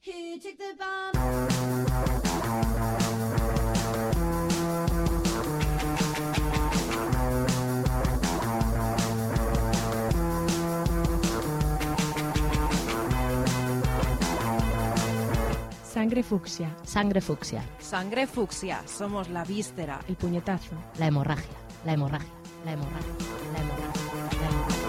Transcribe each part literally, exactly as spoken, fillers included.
Here, take the bomb. Sangre fucsia. Sangre fucsia. Sangre fucsia. Somos la víscera. El puñetazo. La hemorragia. La hemorragia. La hemorragia. La hemorragia. La hemorragia.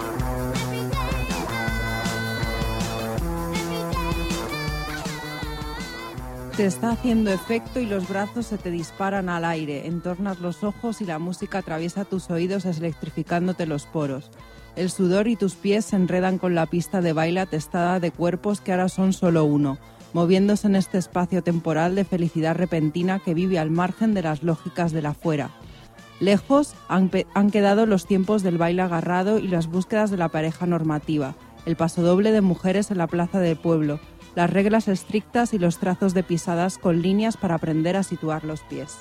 Te está haciendo efecto y los brazos se te disparan al aire. Entornas los ojos y la música atraviesa tus oídos electrificándote los poros. El sudor y tus pies se enredan con la pista de baile atestada de cuerpos que ahora son solo uno, moviéndose en este espacio temporal de felicidad repentina que vive al margen de las lógicas del afuera. Lejos han, pe- han quedado los tiempos del baile agarrado y las búsquedas de la pareja normativa, el pasodoble de mujeres en la plaza del pueblo, las reglas estrictas y los trazos de pisadas con líneas para aprender a situar los pies.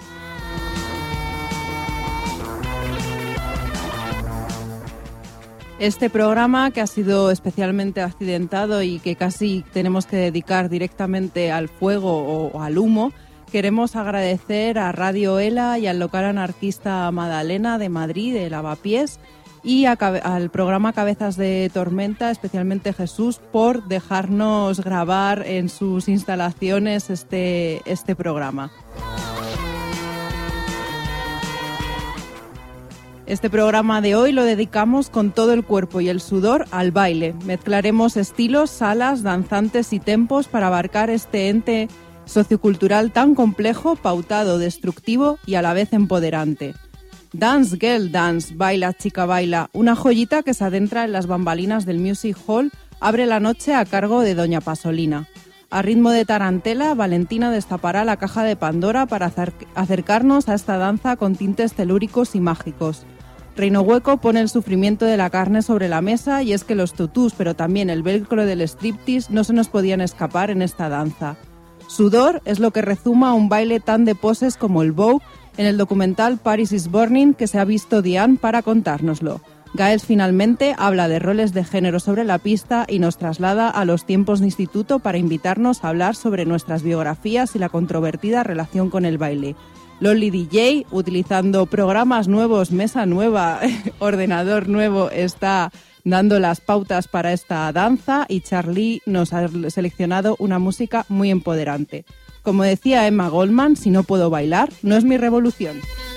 Este programa, que ha sido especialmente accidentado y que casi tenemos que dedicar directamente al fuego o, o al humo, queremos agradecer a Radio Ela y al local anarquista Madalena de Madrid, de Lavapiés, y a, al programa Cabezas de Tormenta, especialmente Jesús, por dejarnos grabar en sus instalaciones este, este programa. Este programa de hoy lo dedicamos con todo el cuerpo y el sudor al baile. Mezclaremos estilos, salas, danzantes y tempos para abarcar este ente sociocultural tan complejo, pautado, destructivo y a la vez empoderante. Dance Girl Dance, baila chica baila, una joyita que se adentra en las bambalinas del Music Hall, abre la noche a cargo de Doña Pasolina. A ritmo de tarantela, Valentina destapará la caja de Pandora para acer- acercarnos a esta danza con tintes telúricos y mágicos. Reino Hueco pone el sufrimiento de la carne sobre la mesa y es que los tutús, pero también el velcro del striptease no se nos podían escapar en esta danza. Sudor es lo que rezuma un baile tan de poses como el Vogue en el documental Paris is Burning que se ha visto Diane para contárnoslo. Gaels finalmente habla de roles de género sobre la pista y nos traslada a los tiempos de instituto para invitarnos a hablar sobre nuestras biografías y la controvertida relación con el baile. Loli D J, utilizando programas nuevos, mesa nueva, ordenador nuevo, está dando las pautas para esta danza y Charlie nos ha seleccionado una música muy empoderante. Como decía Emma Goldman, si no puedo bailar, no es mi revolución.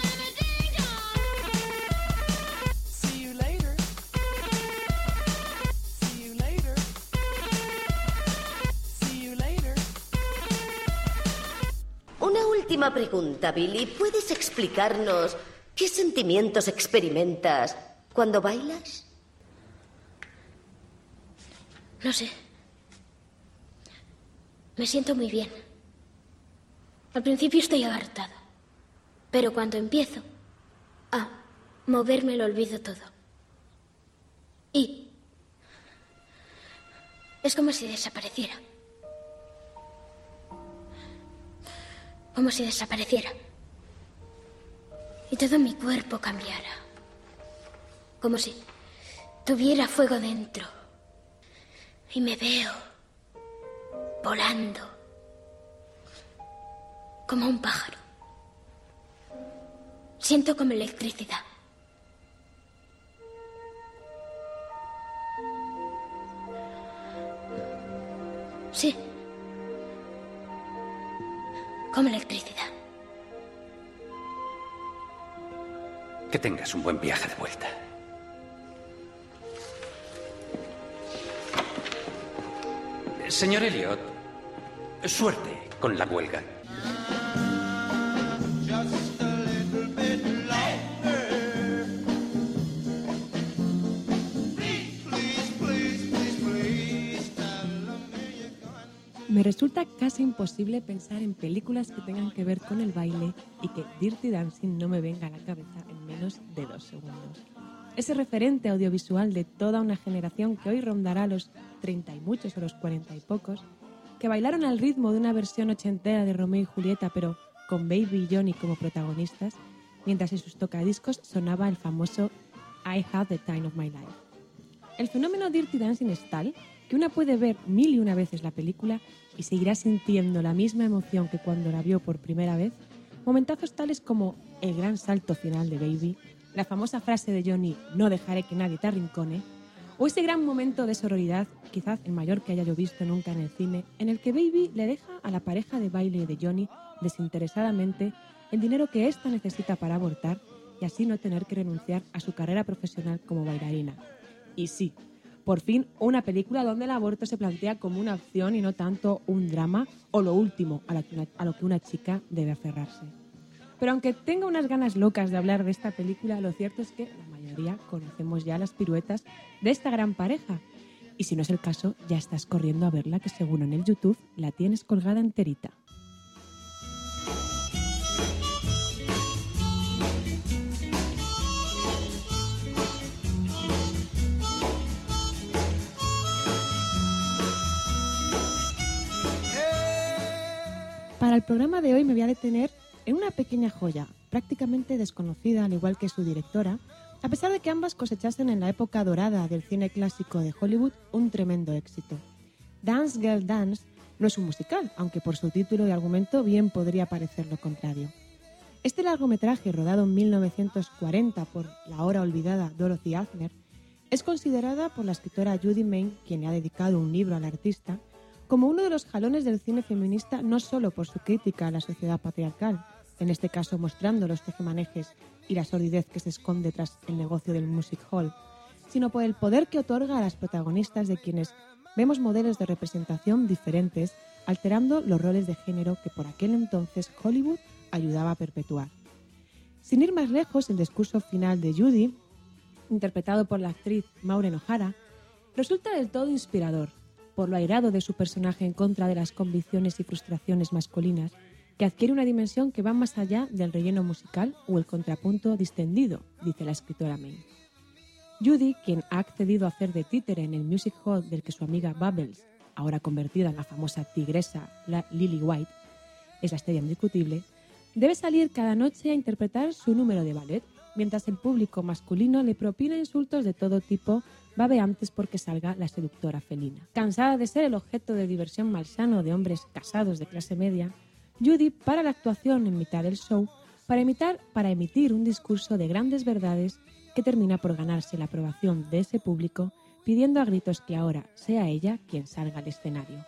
Una última pregunta, Billy. ¿Puedes explicarnos qué sentimientos experimentas cuando bailas? No sé. Me siento muy bien. Al principio estoy hartada, pero cuando empiezo a moverme lo olvido todo. Y es como si desapareciera. Como si desapareciera. Y todo mi cuerpo cambiara. Como si tuviera fuego dentro. Y me veo volando. Como un pájaro. Siento como electricidad. Sí. Como electricidad. Que tengas un buen viaje de vuelta. Señor Elliot, suerte con la huelga. Me resulta casi imposible pensar en películas que tengan que ver con el baile y que Dirty Dancing no me venga a la cabeza en menos de dos segundos. Ese referente audiovisual de toda una generación que hoy rondará los treinta y muchos o los cuarenta y pocos, que bailaron al ritmo de una versión ochentera de Romeo y Julieta, pero con Baby y Johnny como protagonistas, mientras en sus tocadiscos sonaba el famoso I Had the Time of My Life. El fenómeno Dirty Dancing es tal que que una puede ver mil y una veces la película y seguirá sintiendo la misma emoción que cuando la vio por primera vez, momentazos tales como el gran salto final de Baby, la famosa frase de Johnny «No dejaré que nadie te arrincone», o ese gran momento de sororidad, quizás el mayor que haya yo visto nunca en el cine, en el que Baby le deja a la pareja de baile de Johnny desinteresadamente el dinero que ésta necesita para abortar y así no tener que renunciar a su carrera profesional como bailarina. Y sí, por fin una película donde el aborto se plantea como una opción y no tanto un drama o lo último a, la que una, a lo que una chica debe aferrarse. Pero aunque tenga unas ganas locas de hablar de esta película, lo cierto es que la mayoría conocemos ya las piruetas de esta gran pareja. Y si no es el caso, ya estás corriendo a verla, que según en el YouTube la tienes colgada enterita. Para el programa de hoy me voy a detener en una pequeña joya, prácticamente desconocida, al igual que su directora, a pesar de que ambas cosechasen en la época dorada del cine clásico de Hollywood un tremendo éxito. Dance Girl Dance no es un musical, aunque por su título y argumento bien podría parecer lo contrario. Este largometraje, rodado en mil novecientos cuarenta por la ahora olvidada Dorothy Arzner, es considerada por la escritora Judy Mayne, quien le ha dedicado un libro al artista, como uno de los jalones del cine feminista, no solo por su crítica a la sociedad patriarcal, en este caso mostrando los tejemanejes y la sordidez que se esconde tras el negocio del music hall, sino por el poder que otorga a las protagonistas, de quienes vemos modelos de representación diferentes, alterando los roles de género que por aquel entonces Hollywood ayudaba a perpetuar. Sin ir más lejos, el discurso final de Judy, interpretado por la actriz Maureen O'Hara, resulta del todo inspirador, por lo airado de su personaje en contra de las convicciones y frustraciones masculinas, que adquiere una dimensión que va más allá del relleno musical o el contrapunto distendido, dice la escritora Mayne. Judy, quien ha accedido a hacer de títere en el music hall del que su amiga Bubbles, ahora convertida en la famosa tigresa la Lily White, es la estrella indiscutible, debe salir cada noche a interpretar su número de ballet, mientras el público masculino le propina insultos de todo tipo, babeantes porque salga la seductora felina. Cansada de ser el objeto de diversión malsano de hombres casados de clase media, Judy para la actuación en mitad del show para, imitar, para emitir un discurso de grandes verdades que termina por ganarse la aprobación de ese público, pidiendo a gritos que ahora sea ella quien salga al escenario.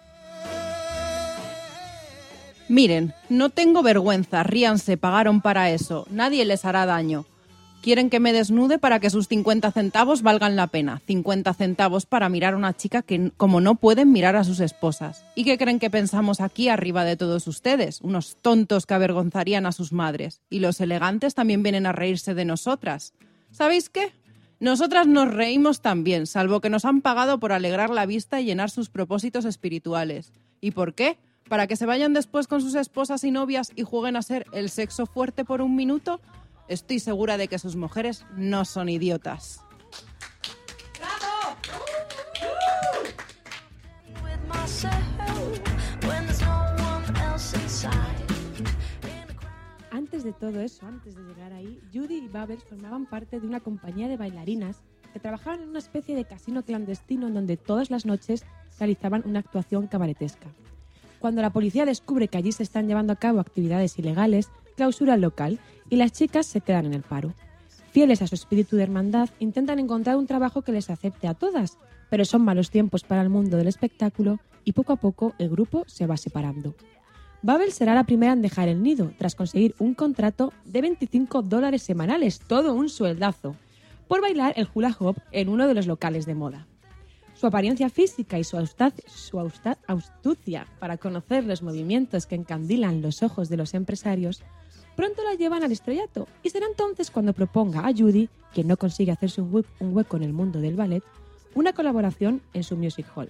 Miren, no tengo vergüenza, ríanse, pagaron para eso, nadie les hará daño. Quieren que me desnude para que sus cincuenta centavos valgan la pena. cincuenta centavos para mirar a una chica que, como no pueden mirar a sus esposas. ¿Y qué creen que pensamos aquí arriba de todos ustedes? Unos tontos que avergonzarían a sus madres. Y los elegantes también vienen a reírse de nosotras. ¿Sabéis qué? Nosotras nos reímos también, salvo que nos han pagado por alegrar la vista y llenar sus propósitos espirituales. ¿Y por qué? ¿Para que se vayan después con sus esposas y novias y jueguen a ser el sexo fuerte por un minuto? Estoy segura de que sus mujeres no son idiotas. Antes de todo eso, antes de llegar ahí, Judy y Bubbles formaban parte de una compañía de bailarinas que trabajaban en una especie de casino clandestino en donde todas las noches realizaban una actuación cabaretesca. Cuando la policía descubre que allí se están llevando a cabo actividades ilegales, clausura el local y las chicas se quedan en el paro. Fieles a su espíritu de hermandad, intentan encontrar un trabajo que les acepte a todas, pero son malos tiempos para el mundo del espectáculo y poco a poco el grupo se va separando. Bubbles será la primera en dejar el nido, tras conseguir un contrato de veinticinco dólares semanales, todo un sueldazo, por bailar el hula hoop en uno de los locales de moda. Su apariencia física y su, austaz- su austa- astucia para conocer los movimientos que encandilan los ojos de los empresarios pronto la llevan al estrellato, y será entonces cuando proponga a Judy, quien no consigue hacerse un, hue- un hueco en el mundo del ballet, una colaboración en su music hall.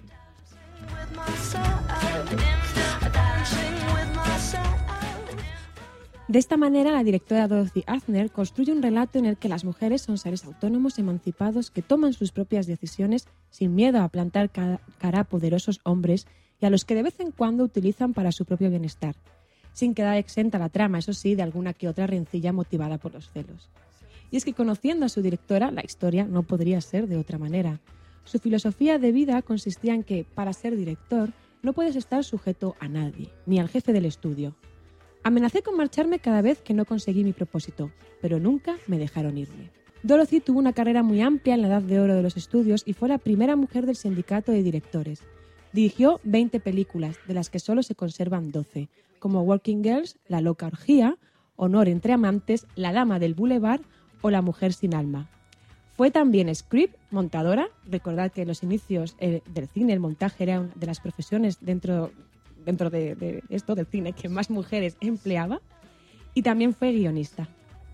De esta manera, la directora Dorothy Arzner construye un relato en el que las mujeres son seres autónomos, emancipados, que toman sus propias decisiones sin miedo a plantar cara a poderosos hombres y a los que de vez en cuando utilizan para su propio bienestar, sin quedar exenta la trama, eso sí, de alguna que otra rencilla motivada por los celos. Y es que, conociendo a su directora, la historia no podría ser de otra manera. Su filosofía de vida consistía en que, para ser director, no puedes estar sujeto a nadie, ni al jefe del estudio. Amenacé con marcharme cada vez que no conseguí mi propósito, pero nunca me dejaron irme. Dorothy tuvo una carrera muy amplia en la edad de oro de los estudios y fue la primera mujer del sindicato de directores. Dirigió veinte películas, de las que solo se conservan doce, como Working Girls, La loca orgía, Honor entre amantes, La dama del boulevard o La mujer sin alma. Fue también script, montadora. Recordad que en los inicios eh, del cine el montaje era una de las profesiones dentro, dentro de, de esto, del cine, que más mujeres empleaba. Y también fue guionista.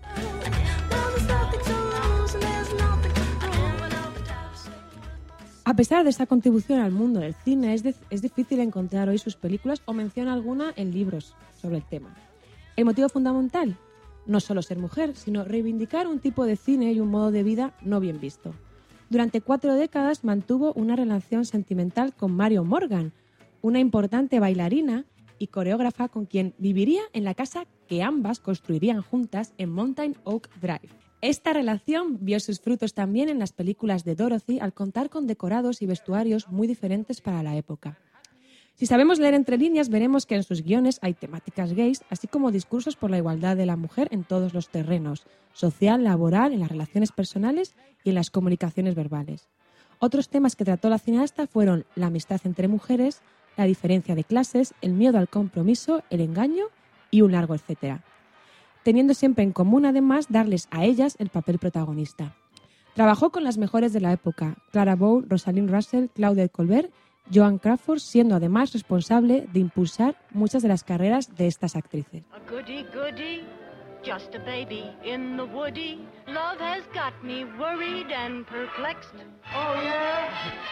A pesar de esta contribución al mundo del cine, es, de, es difícil encontrar hoy sus películas o mención alguna en libros sobre el tema. El motivo fundamental, no solo ser mujer, sino reivindicar un tipo de cine y un modo de vida no bien visto. Durante cuatro décadas mantuvo una relación sentimental con Marion Morgan, una importante bailarina y coreógrafa con quien viviría en la casa que ambas construirían juntas en Mountain Oak Drive. Esta relación vio sus frutos también en las películas de Dorothy al contar con decorados y vestuarios muy diferentes para la época. Si sabemos leer entre líneas, veremos que en sus guiones hay temáticas gays, así como discursos por la igualdad de la mujer en todos los terrenos, social, laboral, en las relaciones personales y en las comunicaciones verbales. Otros temas que trató la cineasta fueron la amistad entre mujeres, la diferencia de clases, el miedo al compromiso, el engaño y un largo etcétera. Teniendo siempre en común, además, darles a ellas el papel protagonista. Trabajó con las mejores de la época, Clara Bow, Rosalind Russell, Claudette Colbert, Joan Crawford, siendo además responsable de impulsar muchas de las carreras de estas actrices. A goody goody, just a baby in the woody. Love has got me worried and perplexed. Oh yeah?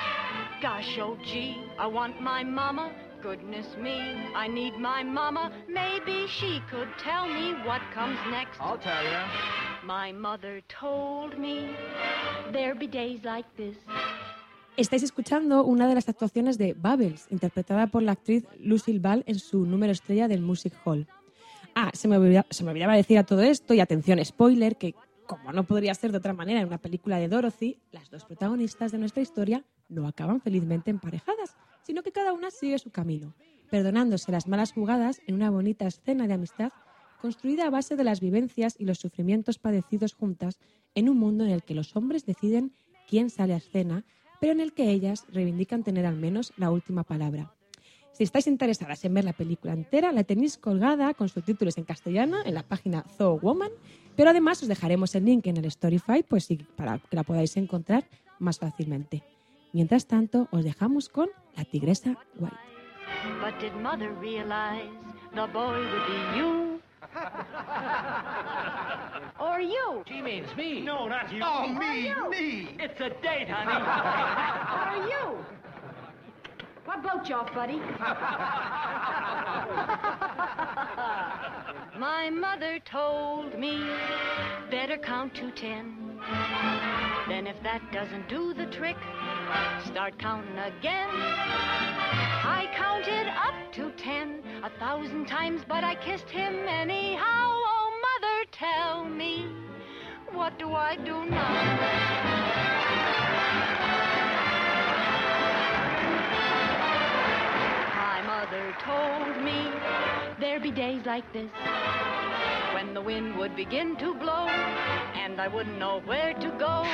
Gosh, oh gee, I want my mama. Goodness me, I need my mama. Maybe she could tell me what comes next. I'll tell you. My mother told me there'd be days like this. Estáis escuchando una de las actuaciones de Bubbles, interpretada por la actriz Lucille Ball en su número estrella del Music Hall. Ah, se me olvidaba, se me olvidaba decir a todo esto, y atención, spoiler, que como no podría ser de otra manera en una película de Dorothy, las dos protagonistas de nuestra historia no acaban felizmente emparejadas, sino que cada una sigue su camino, perdonándose las malas jugadas en una bonita escena de amistad construida a base de las vivencias y los sufrimientos padecidos juntas en un mundo en el que los hombres deciden quién sale a escena, pero en el que ellas reivindican tener al menos la última palabra. Si estáis interesadas en ver la película entera, la tenéis colgada con subtítulos en castellano en la página Zoo Woman, pero además os dejaremos el link en el Storify pues, sí, para que la podáis encontrar más fácilmente. Mientras tanto, os dejamos con La tigresa White. But did mother realize the boy would be you? Or you? She means me. No, not you. Oh, me, me. It's a date, honey. Or you? What boat you off, buddy? My mother told me better count to ten. Then if that doesn't do the trick, start counting again. I counted up to ten a thousand times, but I kissed him anyhow. Oh, mother, tell me, what do I do now? My mother told me there'd be days like this, when the wind would begin to blow, and I wouldn't know where to go.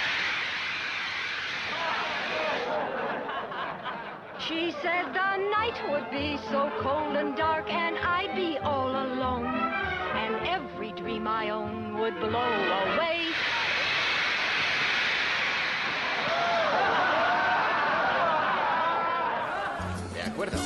She said the night would be so cold and dark, and I'd be all alone, and every dream I own would blow away. De acuerdo.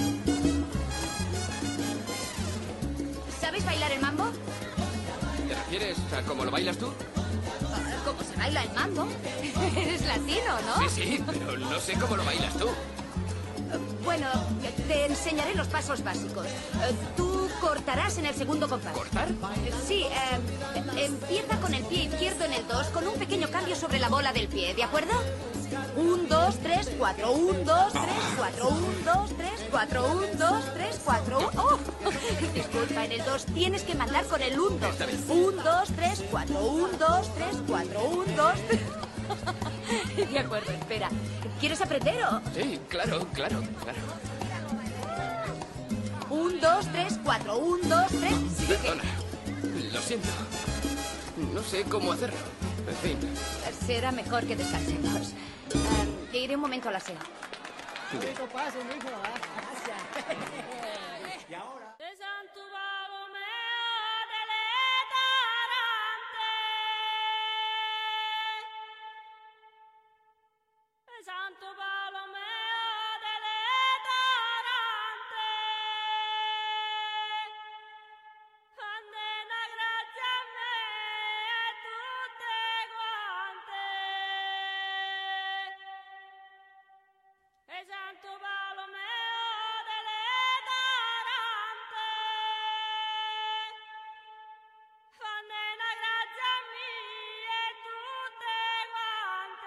¿Sabes bailar el mambo? ¿Te refieres a cómo lo bailas tú? ¿Cómo se baila el mambo? Eres latino, ¿no? Sí, sí, pero no sé cómo lo bailas tú. Bueno, te enseñaré los pasos básicos. Tú cortarás en el segundo compás. ¿Cortar? Sí, eh, empieza con el pie izquierdo en el dos, con un pequeño cambio sobre la bola del pie, ¿de acuerdo? Un, dos, tres, cuatro. Un, dos, tres, cuatro. Un, dos, tres, cuatro. Un, dos, tres, cuatro. ¡Oh! Disculpa, en el dos tienes que mandar con el un, dos. Un, dos, tres, cuatro. Un, dos, tres, cuatro. Un, dos... De acuerdo, espera. ¿Quieres aprender o...? Sí, claro, claro, claro. Un, dos, tres, cuatro. Un, dos, tres... Sigue. Perdona. Lo siento. No sé cómo hacerlo. En fin. Será mejor que descansemos. Um, iré un momento al aseo. Y ahora... Santo Bartolomeo delle Tarante, ande una grazia a me e tutte quante. E Santo Bartolomeo delle Tarante, ande una grazia a me e tutte quante.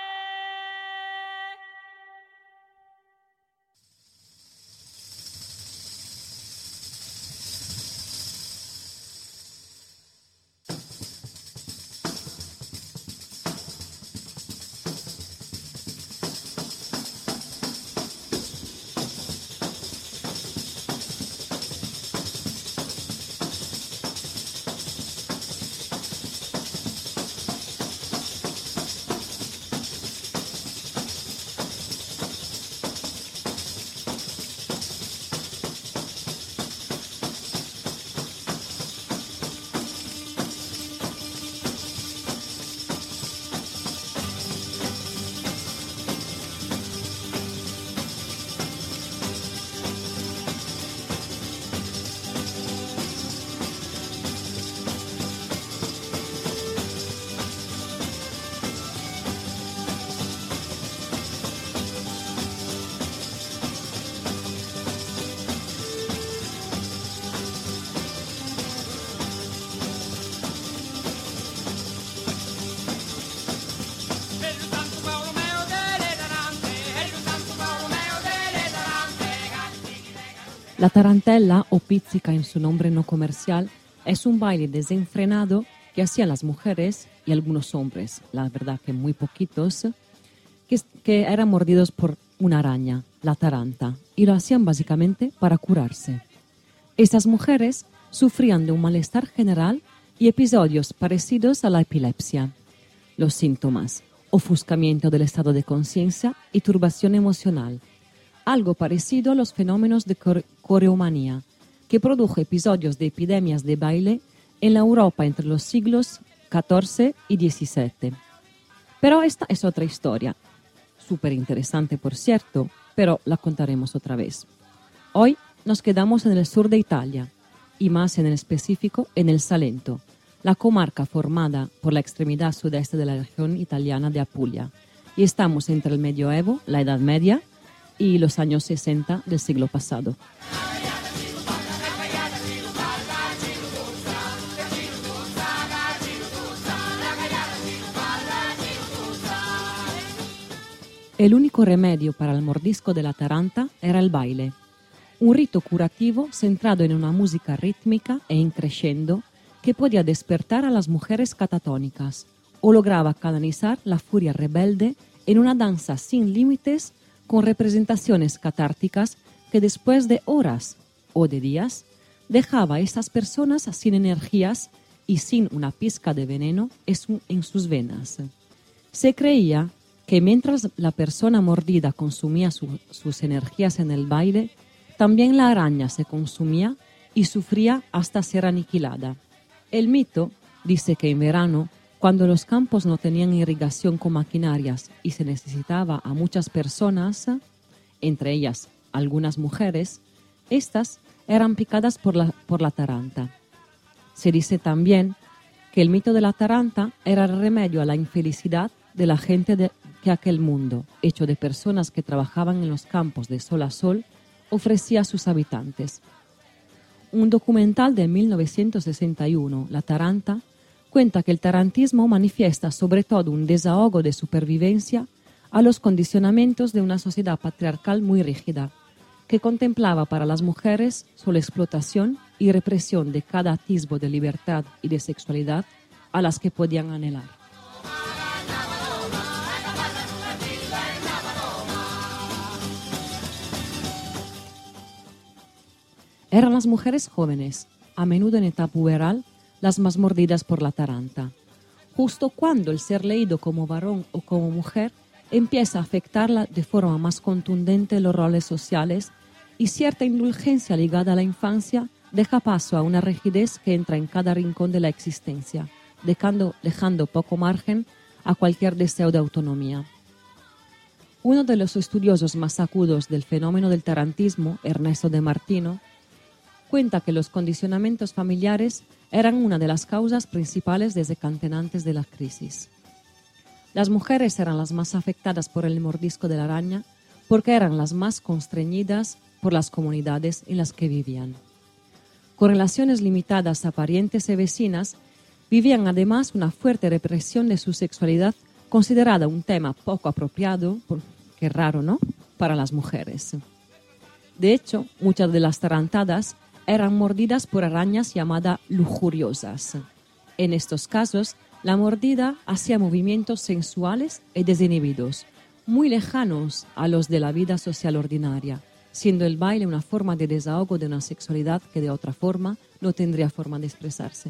La tarantela, o pizzica en su nombre no comercial, es un baile desenfrenado que hacían las mujeres y algunos hombres, la verdad que muy poquitos, que, que eran mordidos por una araña, la taranta, y lo hacían básicamente para curarse. Estas mujeres sufrían de un malestar general y episodios parecidos a la epilepsia. Los síntomas: ofuscamiento del estado de conciencia y turbación emocional, algo parecido a los fenómenos de core- coreomanía, que produjo episodios de epidemias de baile en la Europa entre los siglos catorce y diecisiete. Pero esta es otra historia, súper interesante por cierto, pero la contaremos otra vez. Hoy nos quedamos en el sur de Italia, y más en el específico en el Salento, la comarca formada por la extremidad sudeste de la región italiana de Apulia, y estamos entre el medioevo, la Edad Media, y los años sesenta del siglo pasado. El único remedio para el mordisco de la taranta era el baile, un rito curativo centrado en una música rítmica e in crescendo que podía despertar a las mujeres catatónicas o lograba canalizar la furia rebelde en una danza sin límites con representaciones catárticas que después de horas o de días dejaba a esas personas sin energías y sin una pizca de veneno en sus venas. Se creía que mientras la persona mordida consumía su, sus energías en el baile, también la araña se consumía y sufría hasta ser aniquilada. El mito dice que en verano, cuando los campos no tenían irrigación con maquinarias y se necesitaba a muchas personas, entre ellas algunas mujeres, estas eran picadas por la, por la taranta. Se dice también que el mito de la taranta era el remedio a la infelicidad de la gente de, que aquel mundo, hecho de personas que trabajaban en los campos de sol a sol, ofrecía a sus habitantes. Un documental de mil novecientos sesenta y uno, La Taranta, cuenta que el tarantismo manifiesta sobre todo un desahogo de supervivencia a los condicionamientos de una sociedad patriarcal muy rígida, que contemplaba para las mujeres solo explotación y represión de cada atisbo de libertad y de sexualidad a las que podían anhelar. eran las mujeres jóvenes, a menudo en etapa puberal, las más mordidas por la taranta. Justo cuando el ser leído como varón o como mujer empieza a afectarla de forma más contundente los roles sociales y cierta indulgencia ligada a la infancia deja paso a una rigidez que entra en cada rincón de la existencia, dejando, dejando poco margen a cualquier deseo de autonomía. Uno de los estudiosos más agudos del fenómeno del tarantismo, Ernesto de Martino, cuenta que los condicionamientos familiares eran una de las causas principales desencadenantes de la crisis. Las mujeres eran las más afectadas por el mordisco de la araña porque eran las más constreñidas por las comunidades en las que vivían. Con relaciones limitadas a parientes y vecinas, vivían además una fuerte represión de su sexualidad, considerada un tema poco apropiado, qué raro, ¿no?, para las mujeres. De hecho, muchas de las tarantadas eran mordidas por arañas llamadas lujuriosas. En estos casos, la mordida hacía movimientos sensuales y desinhibidos, muy lejanos a los de la vida social ordinaria, siendo el baile una forma de desahogo de una sexualidad que de otra forma no tendría forma de expresarse.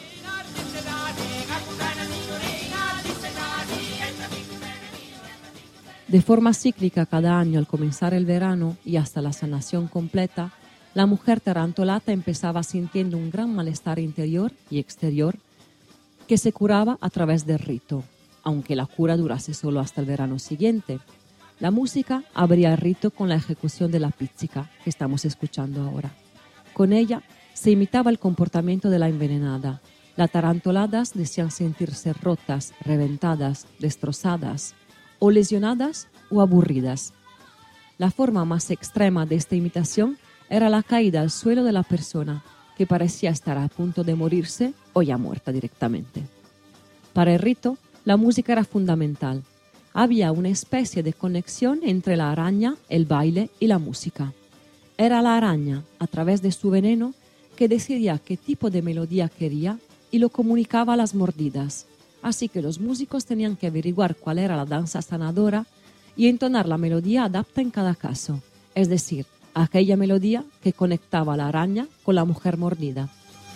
De forma cíclica cada año al comenzar el verano y hasta la sanación completa, la mujer tarantolata empezaba sintiendo un gran malestar interior y exterior que se curaba a través del rito, aunque la cura durase solo hasta el verano siguiente. La música abría el rito con la ejecución de la pizzica que estamos escuchando ahora. Con ella se imitaba el comportamiento de la envenenada. Las tarantoladas decían sentirse rotas, reventadas, destrozadas, o lesionadas o aburridas. La forma más extrema de esta imitación era la caída al suelo de la persona, que parecía estar a punto de morirse o ya muerta directamente. Para el rito, la música era fundamental. Había una especie de conexión entre la araña, el baile y la música. Era la araña, a través de su veneno, que decidía qué tipo de melodía quería y lo comunicaba a las mordidas. Así que los músicos tenían que averiguar cuál era la danza sanadora y entonar la melodía adapta en cada caso, es decir, aquella melodía que conectaba a la araña con la mujer mordida.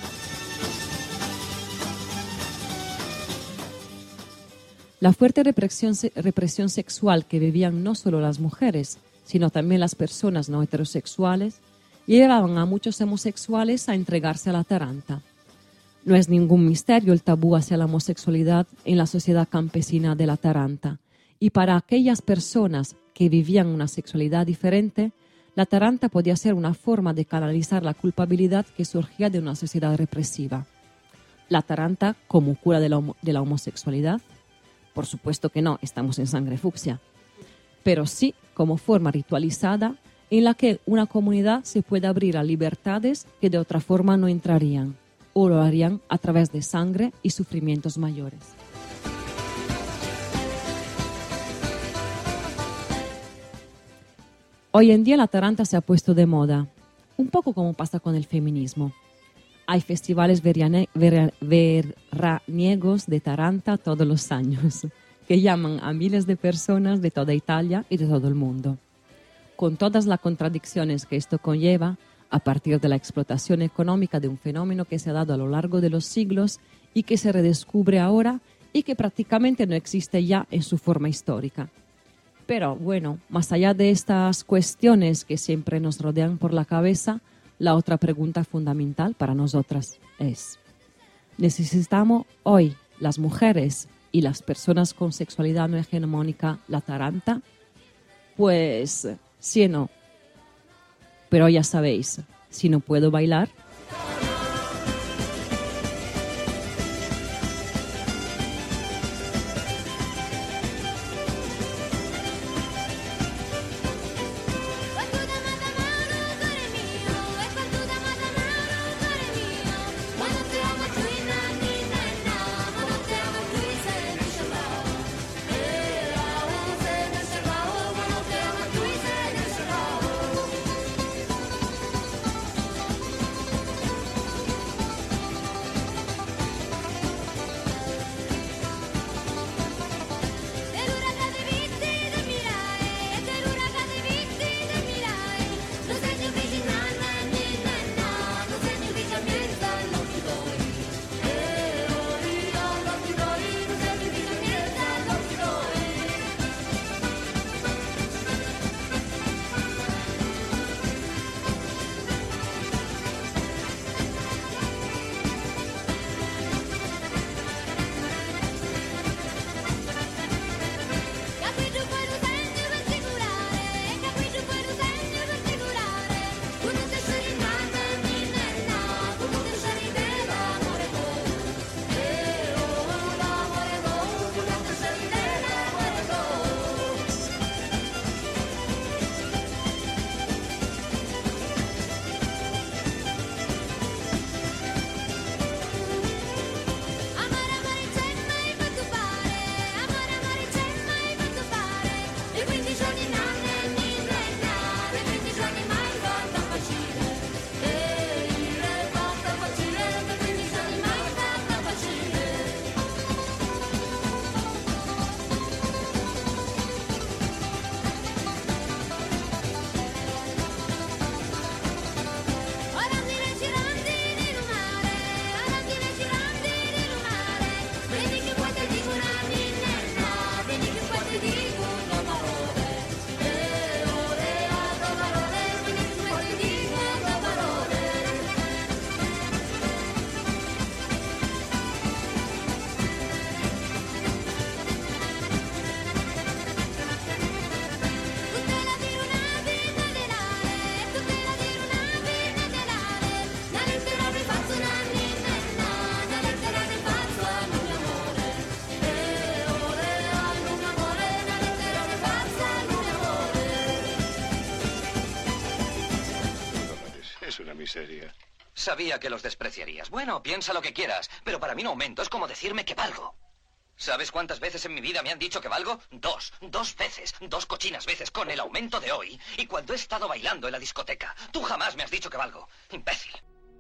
La fuerte represión, represión sexual que vivían no solo las mujeres, sino también las personas no heterosexuales, llevaban a muchos homosexuales a entregarse a la taranta. No es ningún misterio el tabú hacia la homosexualidad en la sociedad campesina de la taranta, y para aquellas personas que vivían una sexualidad diferente, la taranta podía ser una forma de canalizar la culpabilidad que surgía de una sociedad represiva. La taranta como cura de la, homo- de la homosexualidad, por supuesto que no, estamos en sangre fucsia, pero sí como forma ritualizada en la que una comunidad se puede abrir a libertades que de otra forma no entrarían, o lo harían a través de sangre y sufrimientos mayores. Hoy en día la taranta se ha puesto de moda, un poco como pasa con el feminismo. Hay festivales veriane- vera- veraniegos de taranta todos los años, que llaman a miles de personas de toda Italia y de todo el mundo. Con todas las contradicciones que esto conlleva, a partir de la explotación económica de un fenómeno que se ha dado a lo largo de los siglos y que se redescubre ahora y que prácticamente no existe ya en su forma histórica. Pero bueno, más allá de estas cuestiones que siempre nos rodean por la cabeza, la otra pregunta fundamental para nosotras es: ¿necesitamos hoy las mujeres y las personas con sexualidad no hegemónica la taranta? Pues sí o no. Pero ya sabéis, si no puedo bailar, Es una miseria. Sabía que los despreciarías. Bueno, piensa lo que quieras, pero para mí un aumento es como decirme que valgo. ¿Sabes cuántas veces en mi vida me han dicho que valgo? Dos. Dos veces. Dos cochinas veces con el aumento de hoy. Y cuando he estado bailando en la discoteca. Tú jamás me has dicho que valgo. Imbécil.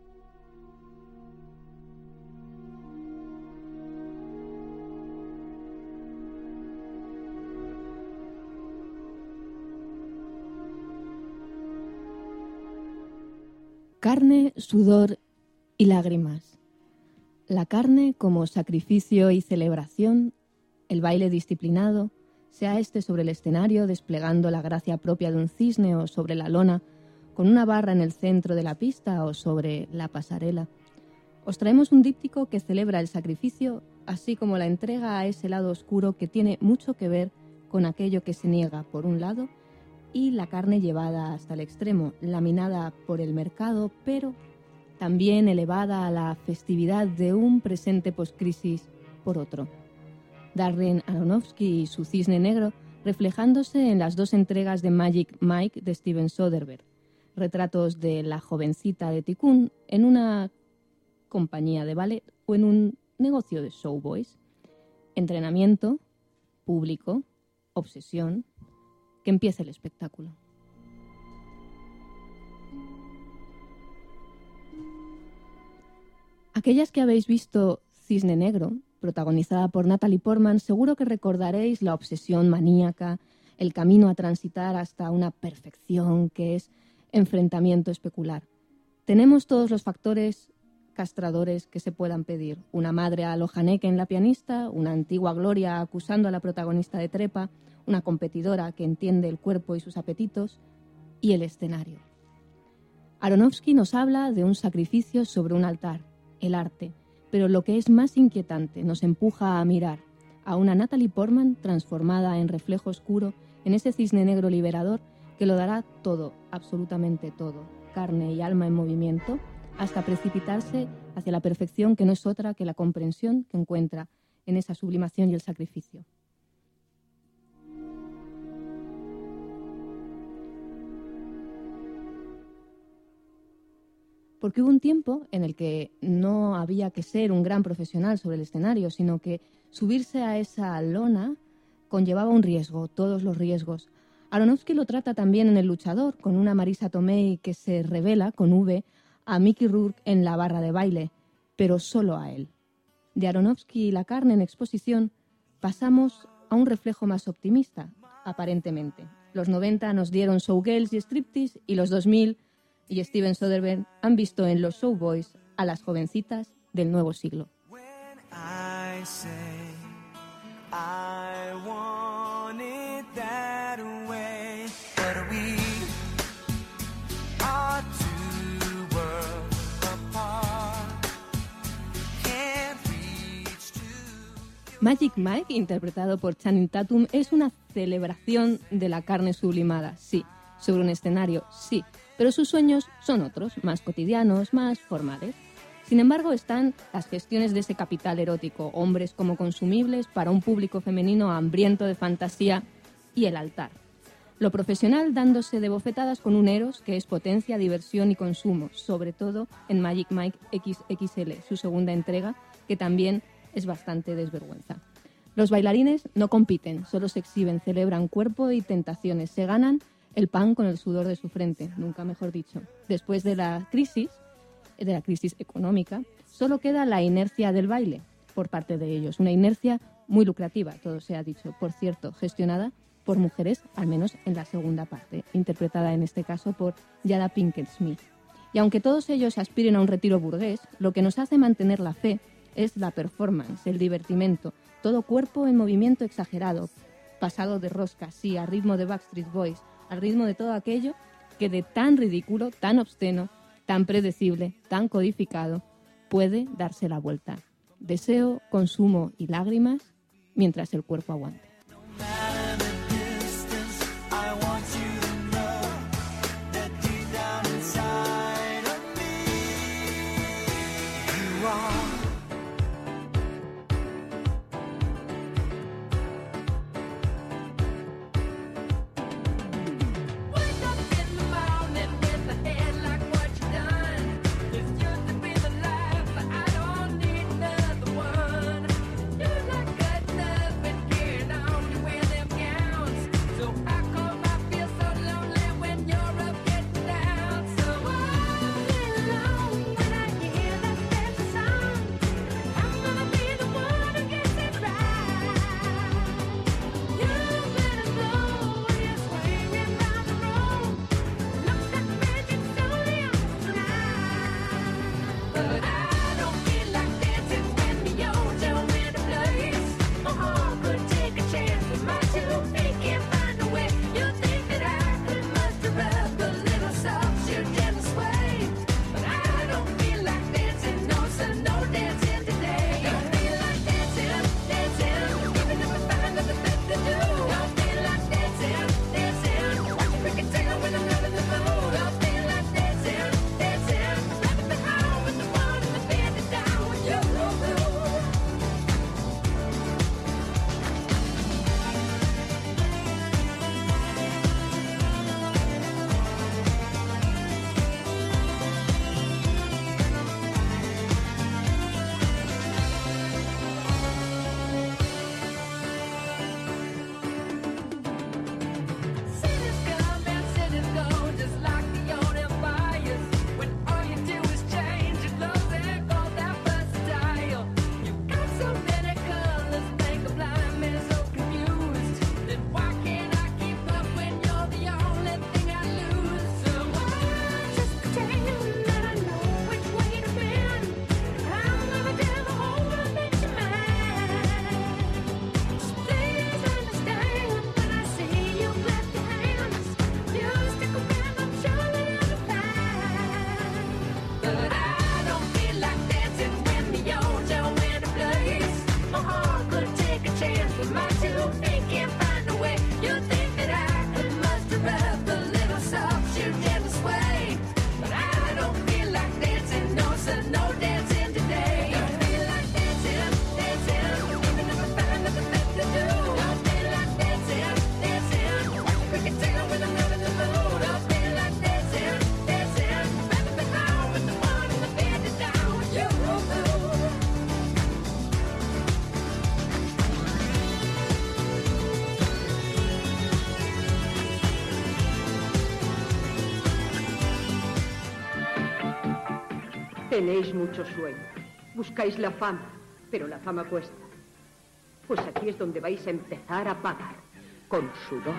Carne, sudor y lágrimas. La carne como sacrificio y celebración, el baile disciplinado, sea este sobre el escenario desplegando la gracia propia de un cisne o sobre la lona, con una barra en el centro de la pista o sobre la pasarela. Os traemos un díptico que celebra el sacrificio, así como la entrega a ese lado oscuro que tiene mucho que ver con aquello que se niega por un lado y la carne llevada hasta el extremo, laminada por el mercado, pero también elevada a la festividad de un presente postcrisis por otro. Darren Aronofsky y su Cisne Negro reflejándose en las dos entregas de Magic Mike de Steven Soderbergh, retratos de la jovencita de Tikkun en una compañía de ballet o en un negocio de showboys. Entrenamiento, público, obsesión. Que empiece el espectáculo. Aquellas que habéis visto Cisne Negro, protagonizada por Natalie Portman, seguro que recordaréis la obsesión maníaca, el camino a transitar hasta una perfección que es enfrentamiento especular. Tenemos todos los factores castradores que se puedan pedir. Una madre a lo Haneke en La pianista, una antigua Gloria acusando a la protagonista de trepa, una competidora que entiende el cuerpo y sus apetitos, y el escenario. Aronofsky nos habla de un sacrificio sobre un altar, el arte, pero lo que es más inquietante nos empuja a mirar a una Natalie Portman transformada en reflejo oscuro en ese cisne negro liberador que lo dará todo, absolutamente todo, carne y alma en movimiento, hasta precipitarse hacia la perfección que no es otra que la comprensión que encuentra en esa sublimación y el sacrificio. Porque hubo un tiempo en el que no había que ser un gran profesional sobre el escenario, sino que subirse a esa lona conllevaba un riesgo, todos los riesgos. Aronofsky lo trata también en El luchador, con una Marisa Tomei que se revela, con V, a Mickey Rourke en la barra de baile, pero solo a él. De Aronofsky y la carne en exposición pasamos a un reflejo más optimista, aparentemente. Los noventa nos dieron showgirls y striptease, y los dos mil... y Steven Soderbergh han visto en los showboys a las jovencitas del nuevo siglo. Magic Mike, interpretado por Channing Tatum, es una celebración de la carne sublimada, sí, sobre un escenario, sí, pero sus sueños son otros, más cotidianos, más formales. Sin embargo, están las gestiones de ese capital erótico, hombres como consumibles para un público femenino hambriento de fantasía, y el altar. Lo profesional dándose de bofetadas con un eros que es potencia, diversión y consumo, sobre todo en Magic Mike equis equis ele, su segunda entrega, que también es bastante desvergüenza. Los bailarines no compiten, solo se exhiben, celebran cuerpo y tentaciones, se ganan el pan con el sudor de su frente, nunca mejor dicho. Después de la crisis, de la crisis económica, solo queda la inercia del baile por parte de ellos, una inercia muy lucrativa, todo se ha dicho, por cierto, gestionada por mujeres, al menos en la segunda parte, interpretada en este caso por Jada Pinkett Smith. Y aunque todos ellos aspiren a un retiro burgués, lo que nos hace mantener la fe es la performance, el divertimento, todo cuerpo en movimiento exagerado, pasado de rosca, sí, a ritmo de Backstreet Boys, al ritmo de todo aquello que de tan ridículo, tan obsceno, tan predecible, tan codificado, puede darse la vuelta. Deseo, consumo y lágrimas mientras el cuerpo aguante. but I don't feel like dancing when the old Joanna plays. My heart could take a chance, but my two feet can't find a way. You think that I could muster up a little soft shoe gentle sway, but I don't feel like dancing, no son, no dancing today. Don't feel like dancing, dancing, even if I find nothing left to do. Don't feel like dancing, dancing, we can tell when I'm not in the mood. Don't feel like dancing, dancing, rather be home with the one in the bed to down with you. Tenéis mucho sueño. Buscáis la fama, pero la fama cuesta. Pues aquí es donde vais a empezar a pagar. Con sudor.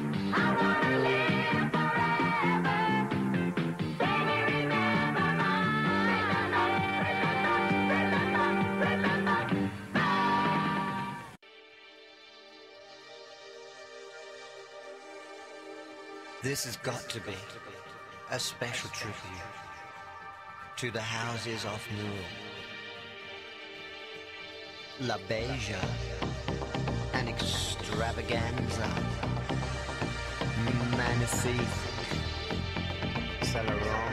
This has got to be a special tribute to the houses of Noor. La Beja, an extravaganza, magnifique, Celeron,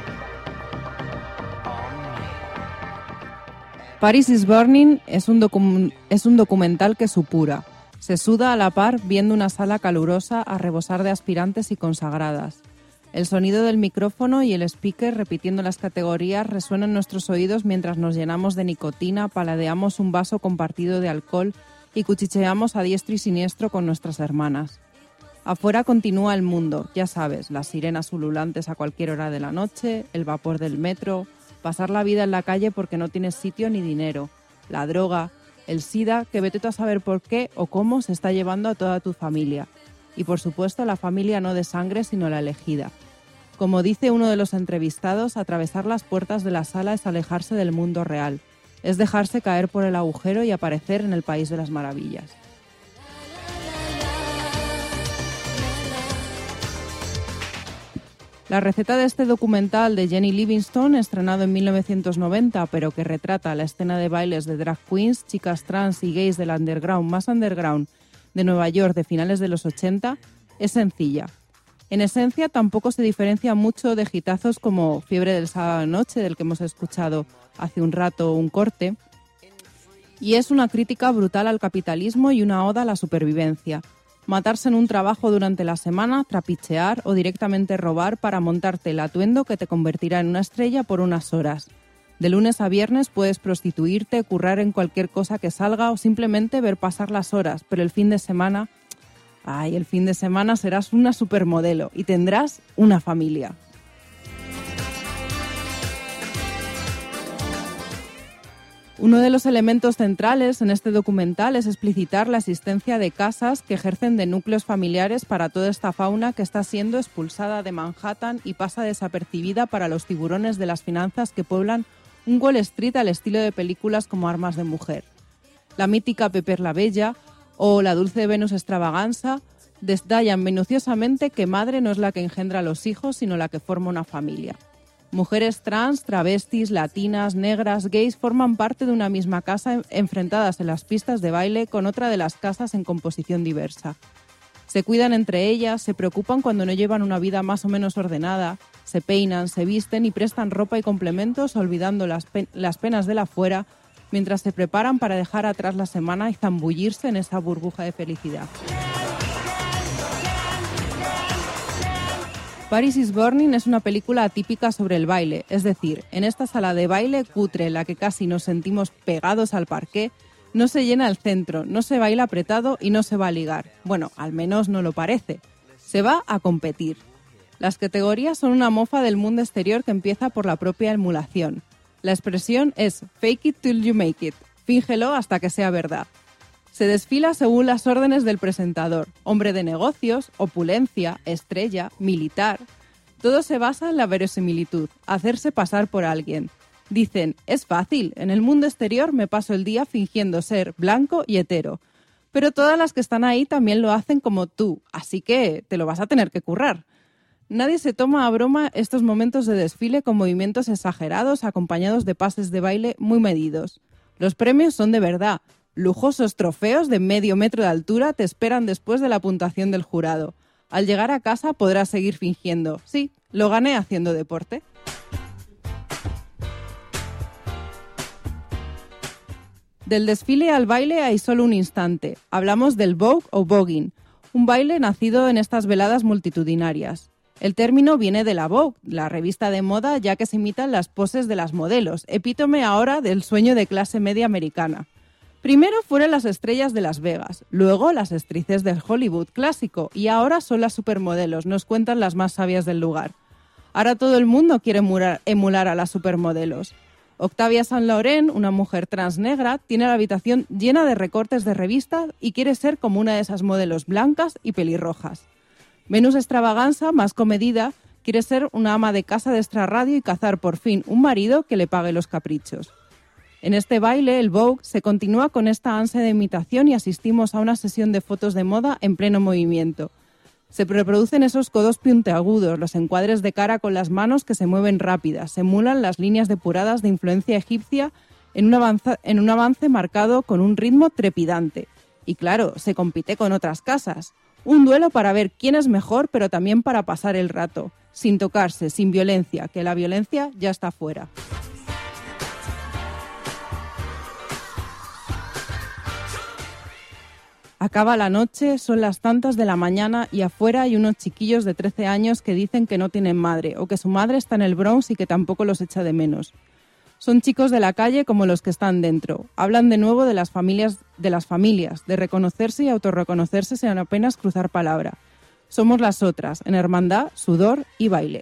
Omni. Paris is Burning es un, docu- es un documental que supura. Se suda a la par viendo una sala calurosa a rebosar de aspirantes y consagradas. El sonido del micrófono y el speaker repitiendo las categorías resuenan en nuestros oídos mientras nos llenamos de nicotina, paladeamos un vaso compartido de alcohol y cuchicheamos a diestro y siniestro con nuestras hermanas. Afuera continúa el mundo, ya sabes, las sirenas ululantes a cualquier hora de la noche, el vapor del metro, pasar la vida en la calle porque no tienes sitio ni dinero, la droga, el SIDA, que vete tú a saber por qué o cómo se está llevando a toda tu familia. Y por supuesto la familia no de sangre sino la elegida. Como dice uno de los entrevistados, atravesar las puertas de la sala es alejarse del mundo real, es dejarse caer por el agujero y aparecer en el país de las maravillas. La receta de este documental de Jenny Livingston, estrenado en mil novecientos noventa, pero que retrata la escena de bailes de drag queens, chicas trans y gays del underground más underground de Nueva York de finales de los ochenta, es sencilla. En esencia, tampoco se diferencia mucho de hitazos como Fiebre del sábado noche, del que hemos escuchado hace un rato un corte, y es una crítica brutal al capitalismo y una oda a la supervivencia. Matarse en un trabajo durante la semana, trapichear o directamente robar para montarte el atuendo que te convertirá en una estrella por unas horas. De lunes a viernes puedes prostituirte, currar en cualquier cosa que salga o simplemente ver pasar las horas, pero el fin de semana... Ay, el fin de semana serás una supermodelo y tendrás una familia. Uno de los elementos centrales en este documental es explicitar la existencia de casas que ejercen de núcleos familiares para toda esta fauna que está siendo expulsada de Manhattan y pasa desapercibida para los tiburones de las finanzas que pueblan un Wall Street al estilo de películas como Armas de mujer. La mítica Pepper la Bella o la dulce Venus Extravaganza detallan minuciosamente que madre no es la que engendra a los hijos, sino la que forma una familia. Mujeres trans, travestis, latinas, negras, gays forman parte de una misma casa enfrentadas en las pistas de baile con otra de las casas en composición diversa. Se cuidan entre ellas, se preocupan cuando no llevan una vida más o menos ordenada, se peinan, se visten y prestan ropa y complementos olvidando las, pe- las penas de la fuera mientras se preparan para dejar atrás la semana y zambullirse en esa burbuja de felicidad. Paris is Burning es una película atípica sobre el baile, es decir, en esta sala de baile cutre en la que casi nos sentimos pegados al parqué, no se llena el centro, no se baila apretado y no se va a ligar. Bueno, al menos no lo parece. Se va a competir. Las categorías son una mofa del mundo exterior que empieza por la propia emulación. La expresión es fake it till you make it, fíngelo hasta que sea verdad. Se desfila según las órdenes del presentador, hombre de negocios, opulencia, estrella, militar. Todo se basa en la verosimilitud, hacerse pasar por alguien. Dicen, es fácil, en el mundo exterior me paso el día fingiendo ser blanco y hetero. Pero todas las que están ahí también lo hacen como tú, así que te lo vas a tener que currar. Nadie se toma a broma estos momentos de desfile con movimientos exagerados acompañados de pases de baile muy medidos. Los premios son de verdad. Lujosos trofeos de medio metro de altura te esperan después de la puntuación del jurado. Al llegar a casa podrás seguir fingiendo. Sí, lo gané haciendo deporte. Del desfile al baile hay solo un instante. Hablamos del vogue o voguing, un baile nacido en estas veladas multitudinarias. El término viene de la Vogue, la revista de moda, ya que se imitan las poses de las modelos, epítome ahora del sueño de clase media americana. Primero fueron las estrellas de Las Vegas, luego las actrices del Hollywood clásico y ahora son las supermodelos, nos cuentan las más sabias del lugar. Ahora todo el mundo quiere emular, emular a las supermodelos. Octavia Saint Laurent, una mujer trans negra, tiene la habitación llena de recortes de revista y quiere ser como una de esas modelos blancas y pelirrojas. Venus Extravaganza, más comedida, quiere ser una ama de casa de extrarradio y cazar por fin un marido que le pague los caprichos. En este baile, el Vogue, se continúa con esta ansia de imitación y asistimos a una sesión de fotos de moda en pleno movimiento. Se reproducen esos codos puntiagudos, los encuadres de cara con las manos que se mueven rápidas, se emulan las líneas depuradas de influencia egipcia en un, avanza, en un avance marcado con un ritmo trepidante. Y claro, se compite con otras casas. Un duelo para ver quién es mejor, pero también para pasar el rato, sin tocarse, sin violencia, que la violencia ya está fuera. Acaba la noche, son las tantas de la mañana y afuera hay unos chiquillos de trece años que dicen que no tienen madre o que su madre está en el Bronx y que tampoco los echa de menos. Son chicos de la calle como los que están dentro. Hablan de nuevo de las familias, de las familias, de reconocerse y autorreconocerse sin apenas cruzar palabra. Somos las otras, en hermandad, sudor y baile.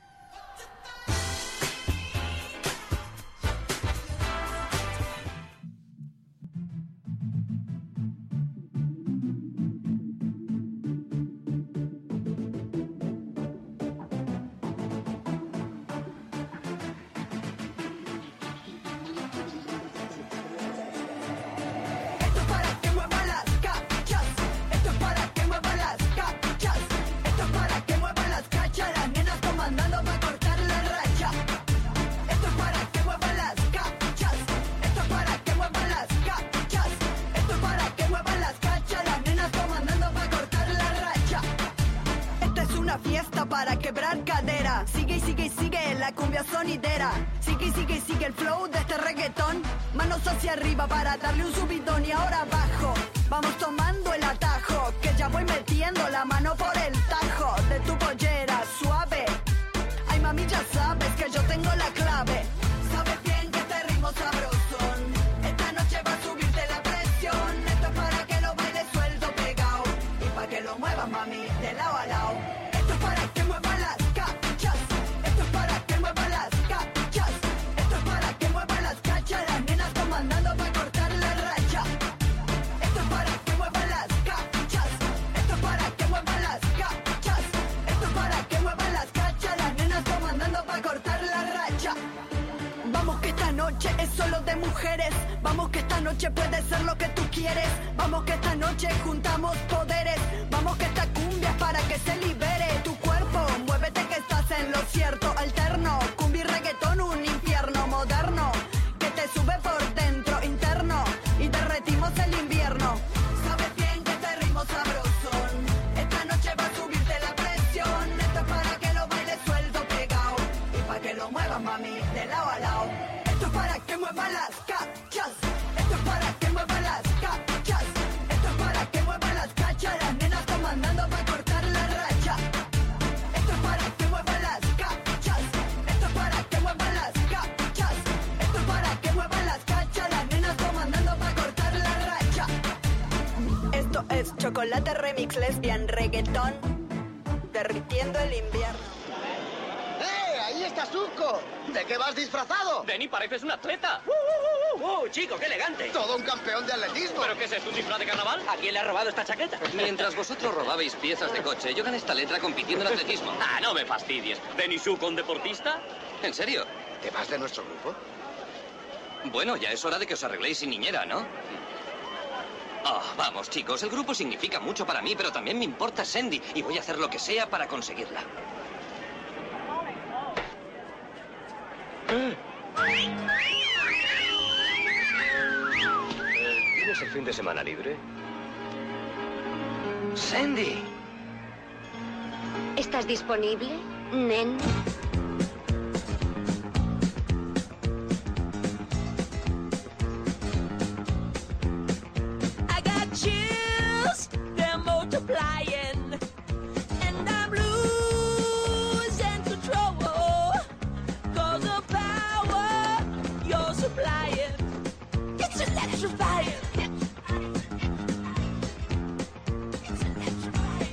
Para quebrar cadera, sigue y sigue y sigue la cumbia sonidera, sigue y sigue y sigue el flow de este reggaetón, manos hacia arriba para darle un subidón y ahora abajo, vamos tomando el atajo, que ya voy metiendo la mano por el tajo de tu pollera suave, ay mami ya sabes que yo tengo la clave, sabes bien que este ritmo sabrosón, esta noche va a subirte la presión, esto es para que lo bailes suelto pegado, y para que lo muevas mami de lado a lado. Para que mueva las cachas, esto es para que mueva las cachas, esto es para que mueva las cachas, las nenas comandando para cortar la racha. Esto es para que mueva las cachas, esto es para que mueva las cachas, esto es para que mueva las cachas, las nenas comandando para cortar la racha. Vamos que esta noche es solo de mujeres, vamos que esta noche puede ser lo que tú quieres, vamos que esta noche juntamos poderes, vamos que esta cumbia es para que se libere. En lo cierto, alterno, cumbia y reggaetón, un infierno moderno que te sube por dentro, interno, y derretimos el invierno. Sabes bien que este ritmo sabrosón, esta noche va a subirte la presión. Esto es para que lo bailes suelto pegado y para que lo muevas mami de lado a lado. Esto es para que muevas las cachas, esto es para que muevas las cachas, esto es para que muevas las cachas, las nenas comandando para cortar la racha. Esto es para que muevas es chocolate remix lesbian reggaetón derritiendo el invierno. ¡Eh! ¡Ahí está Zuko! ¿De qué vas disfrazado? Denny, pareces un atleta. ¡Uh, uh, uh, uh! ¡Chico, qué elegante! Todo un campeón de atletismo. ¿Pero qué es esto, un disfraz de carnaval? ¿A quién le ha robado esta chaqueta? Mientras vosotros robabais piezas de coche, yo gané esta letra compitiendo en atletismo. Ah, no me fastidies. ¿Denny Zuko, un deportista? ¿En serio? ¿Te vas de nuestro grupo? Bueno, ya es hora de que os arregléis sin niñera, ¿no? Oh, vamos, chicos, el grupo significa mucho para mí, pero también me importa Sandy y voy a hacer lo que sea para conseguirla. ¿Tienes el fin de semana libre? Sandy. ¿Estás disponible, nen? I got chills, they're multiplying, and I'm losing control. Cause the power you're supplying, it's electrifying. It's electrifying.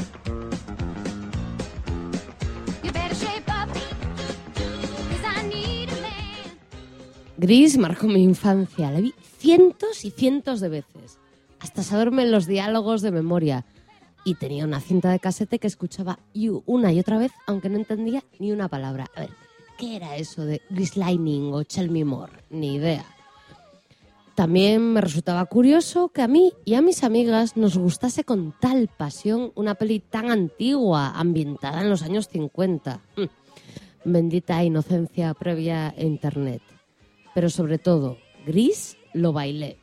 You better shape up, 'cause I need a man. Gris marcó mi infancia. La vi cientos y cientos de veces, hasta saberme los diálogos de memoria. Y tenía una cinta de casete que escuchaba You una y otra vez, aunque no entendía ni una palabra. A ver, ¿qué era eso de Gris Lightning o Tell Me More? Ni idea. También me resultaba curioso que a mí y a mis amigas nos gustase con tal pasión una peli tan antigua, ambientada en los años cincuenta. Mm. Bendita inocencia previa a Internet. Pero sobre todo, Gris lo bailé.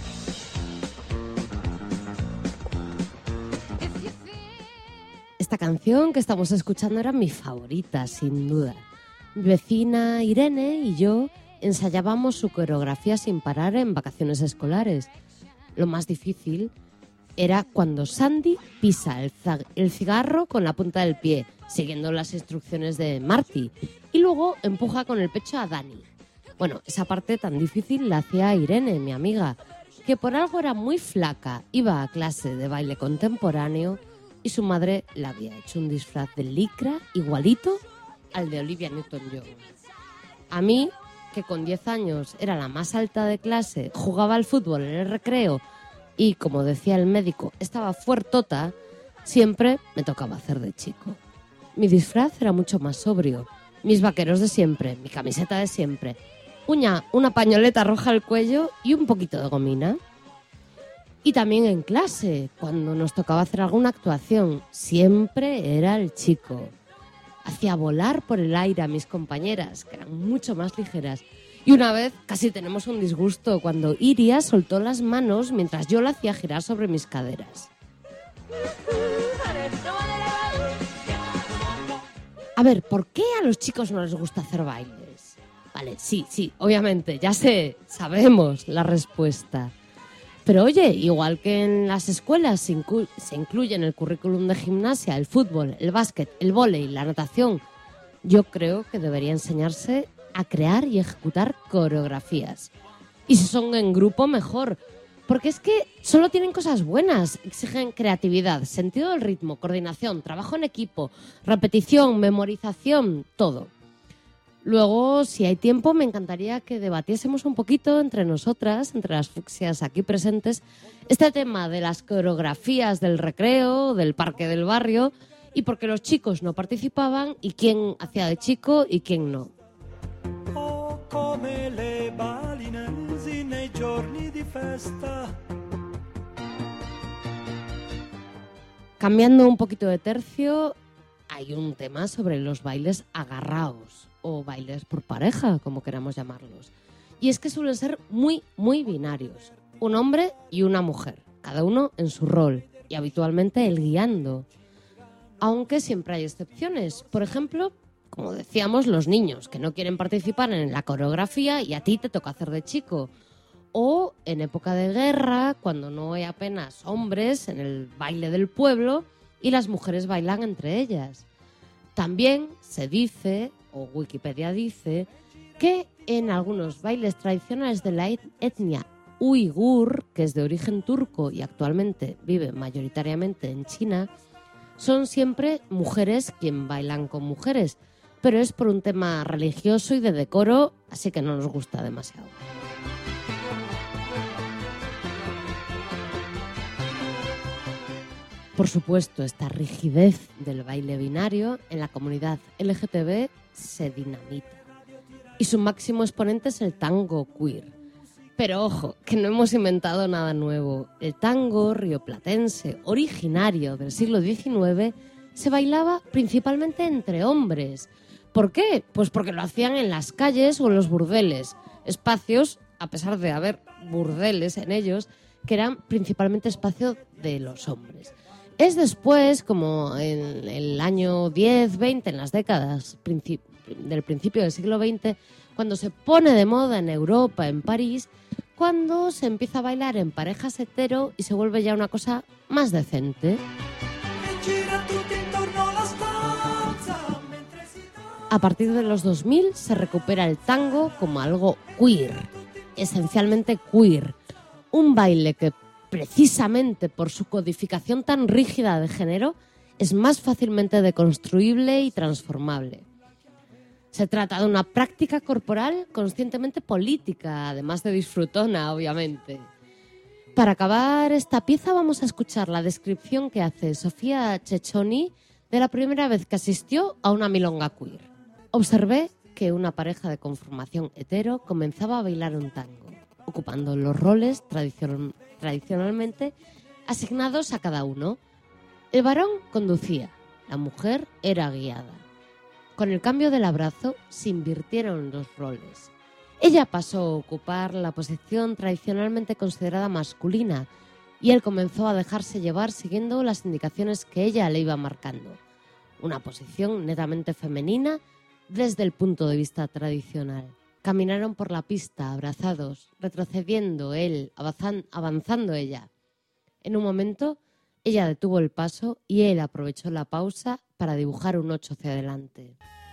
Esta canción que estamos escuchando era mi favorita, sin duda. Mi vecina Irene y yo ensayábamos su coreografía sin parar en vacaciones escolares. Lo más difícil era cuando Sandy pisa el, el cigarro con la punta del pie, siguiendo las instrucciones de Marty, y luego empuja con el pecho a Dani. Bueno, esa parte tan difícil la hacía Irene, mi amiga, que por algo era muy flaca, iba a clase de baile contemporáneo y su madre le había hecho un disfraz de licra igualito al de Olivia Newton-John. A mí, que con diez años era la más alta de clase, jugaba al fútbol en el recreo y, como decía el médico, estaba fuertota, siempre me tocaba hacer de chico. Mi disfraz era mucho más sobrio. Mis vaqueros de siempre, mi camiseta de siempre, Uña, una pañoleta roja al cuello y un poquito de gomina. Y también en clase, cuando nos tocaba hacer alguna actuación, siempre era el chico. Hacía volar por el aire a mis compañeras, que eran mucho más ligeras. Y una vez casi tenemos un disgusto cuando Iria soltó las manos mientras yo la hacía girar sobre mis caderas. A ver, ¿por qué a los chicos no les gusta hacer bailes? Vale, sí, sí, obviamente, ya sé, sabemos la respuesta. Pero oye, igual que en las escuelas se, inclu- se incluye en el currículum de gimnasia el fútbol, el básquet, el vóley, la natación, yo creo que debería enseñarse a crear y ejecutar coreografías. Y si son en grupo, mejor. Porque es que solo tienen cosas buenas, exigen creatividad, sentido del ritmo, coordinación, trabajo en equipo, repetición, memorización, todo. Luego, si hay tiempo, me encantaría que debatiésemos un poquito entre nosotras, entre las fucsias aquí presentes, este tema de las coreografías del recreo, del parque del barrio, y por qué los chicos no participaban y quién hacía de chico y quién no. Oh, come le balinesi nei giorni di festa. Cambiando un poquito de tercio, hay un tema sobre los bailes agarraos o bailes por pareja, como queramos llamarlos. Y es que suelen ser muy, muy binarios. Un hombre y una mujer, cada uno en su rol, y habitualmente el guiando. Aunque siempre hay excepciones. Por ejemplo, como decíamos, los niños que no quieren participar en la coreografía y a ti te toca hacer de chico. O en época de guerra, cuando no hay apenas hombres en el baile del pueblo y las mujeres bailan entre ellas. También se dice, o Wikipedia dice, que en algunos bailes tradicionales de la etnia uigur, que es de origen turco y actualmente vive mayoritariamente en China, son siempre mujeres quien bailan con mujeres, pero es por un tema religioso y de decoro, así que no nos gusta demasiado. Por supuesto, esta rigidez del baile binario en la comunidad L G T B se dinamita. Y su máximo exponente es el tango queer. Pero ojo, que no hemos inventado nada nuevo. El tango rioplatense, originario del siglo diecinueve, se bailaba principalmente entre hombres, ¿Por qué? Pues porque lo hacían en las calles o en los burdeles, espacios, a pesar de haber burdeles en ellos, que eran principalmente espacios de los hombres. Es después, como en el año diez, veinte, en las décadas princip- del principio del siglo veinte, cuando se pone de moda en Europa, en París, cuando se empieza a bailar en parejas hetero y se vuelve ya una cosa más decente. A partir de los dos mil se recupera el tango como algo queer, esencialmente queer, un baile que precisamente por su codificación tan rígida de género es más fácilmente deconstruible y transformable. Se trata de una práctica corporal conscientemente política, además de disfrutona, obviamente. Para acabar esta pieza vamos a escuchar la descripción que hace Sofía Cecchoni de la primera vez que asistió a una milonga queer. Observé que una pareja de conformación hetero comenzaba a bailar un tango, ocupando los roles tradicion- tradicionalmente asignados a cada uno. El varón conducía, la mujer era guiada. Con el cambio del abrazo se invirtieron los roles. Ella pasó a ocupar la posición tradicionalmente considerada masculina y él comenzó a dejarse llevar siguiendo las indicaciones que ella le iba marcando. Una posición netamente femenina desde el punto de vista tradicional. Caminaron por la pista abrazados, retrocediendo él, avanzan- avanzando ella. En un momento, ella detuvo el paso y él aprovechó la pausa para dibujar un ocho hacia adelante.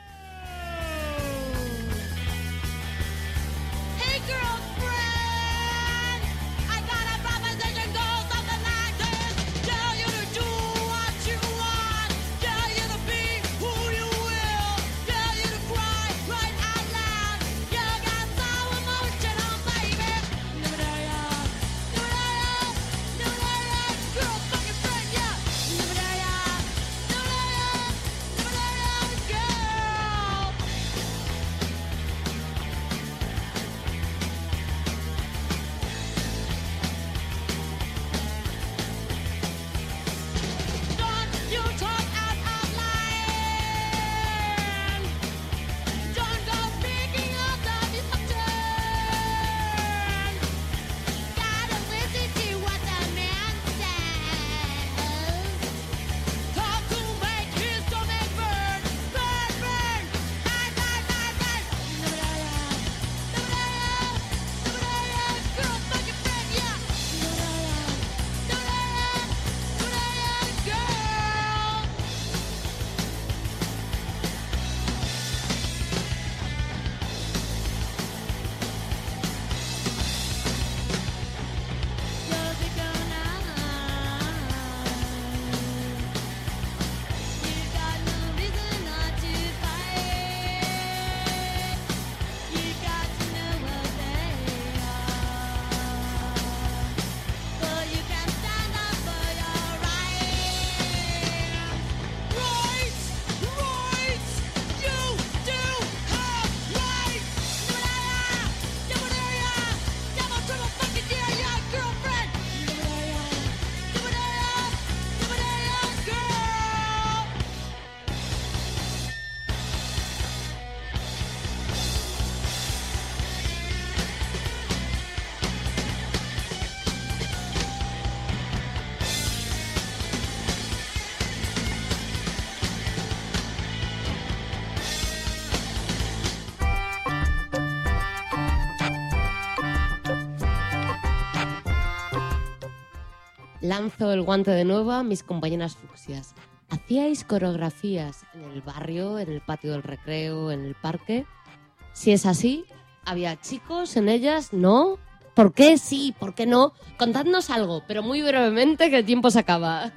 Lanzo el guante de nuevo a mis compañeras fucsias. ¿Hacíais coreografías en el barrio, en el patio del recreo, en el parque? Si es así, ¿había chicos en ellas? ¿No? ¿Por qué sí? ¿Por qué no? Contadnos algo, pero muy brevemente, que el tiempo se acaba.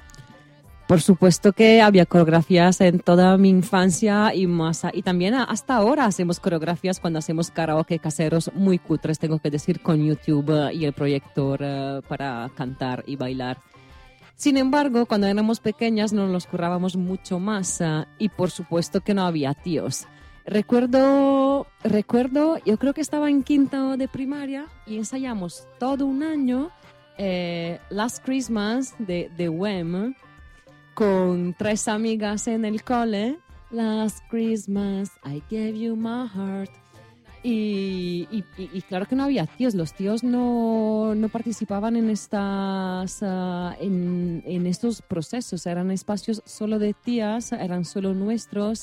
Por supuesto que había coreografías en toda mi infancia y más. Y también hasta ahora hacemos coreografías cuando hacemos karaoke caseros muy cutres, tengo que decir, con YouTube uh, y el proyector uh, para cantar y bailar. Sin embargo, cuando éramos pequeñas nos los currábamos mucho más uh, y por supuesto que no había tíos. Recuerdo, recuerdo, yo creo que estaba en quinto de primaria y ensayamos todo un año eh, Last Christmas de, de Wham, con tres amigas en el cole Last Christmas I gave you my heart. Y, y, y claro que no había tíos, los tíos no, no participaban en, estas, uh, en, en estos procesos, eran espacios solo de tías, eran solo nuestros.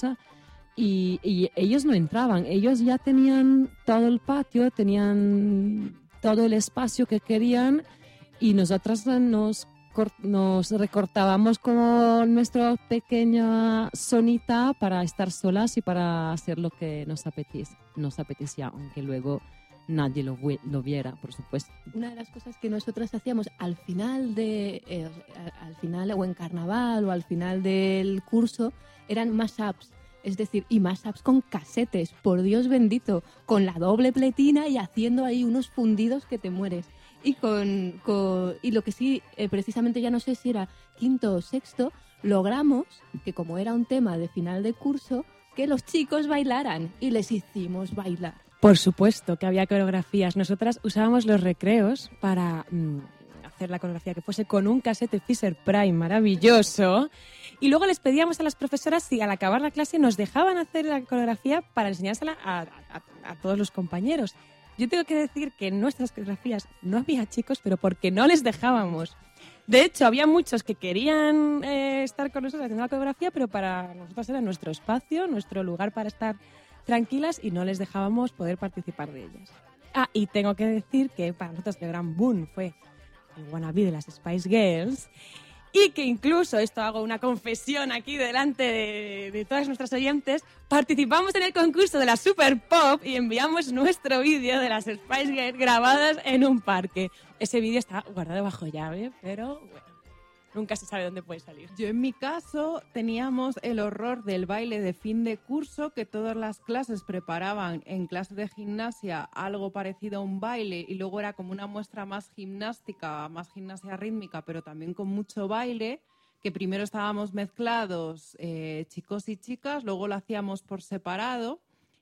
Y, y ellos no entraban, ellos ya tenían todo el patio, tenían todo el espacio que querían y nosotras nos, nos recortábamos con nuestra pequeña zonita para estar solas y para hacer lo que nos apetecía, nos apetecía aunque luego nadie lo, lo viera, por supuesto. Una de las cosas que nosotras hacíamos al final de eh, al final o en carnaval o al final del curso eran mashups. Es decir, y mashups con casetes, por Dios bendito, con la doble pletina y haciendo ahí unos fundidos que te mueres. Y con, con y lo que sí, eh, precisamente ya no sé si era quinto o sexto, logramos que como era un tema de final de curso, que los chicos bailaran y les hicimos bailar. Por supuesto que había coreografías. Nosotras usábamos los recreos para mmm, hacer la coreografía que fuese con un casete Fisher Prime maravilloso. Y luego les pedíamos a las profesoras si al acabar la clase nos dejaban hacer la coreografía para enseñársela a, a, a todos los compañeros. Yo tengo que decir que en nuestras coreografías no había chicos, pero porque no les dejábamos. De hecho, había muchos que querían eh, estar con nosotros haciendo la coreografía, pero para nosotros era nuestro espacio, nuestro lugar para estar tranquilas y no les dejábamos poder participar de ellas. Ah, y tengo que decir que para nosotros el gran boom fue el wannabe de las Spice Girls. Y que incluso, esto hago una confesión aquí delante de, de todas nuestras oyentes, participamos en el concurso de la Super Pop y enviamos nuestro vídeo de las Spice Girls grabadas en un parque. Ese vídeo está guardado bajo llave, pero bueno, nunca se sabe dónde puede salir. Yo en mi caso teníamos el horror del baile de fin de curso, que todas las clases preparaban en clase de gimnasia algo parecido a un baile y luego era como una muestra más gimnástica, más gimnasia rítmica, pero también con mucho baile, que primero estábamos mezclados eh, chicos y chicas, luego lo hacíamos por separado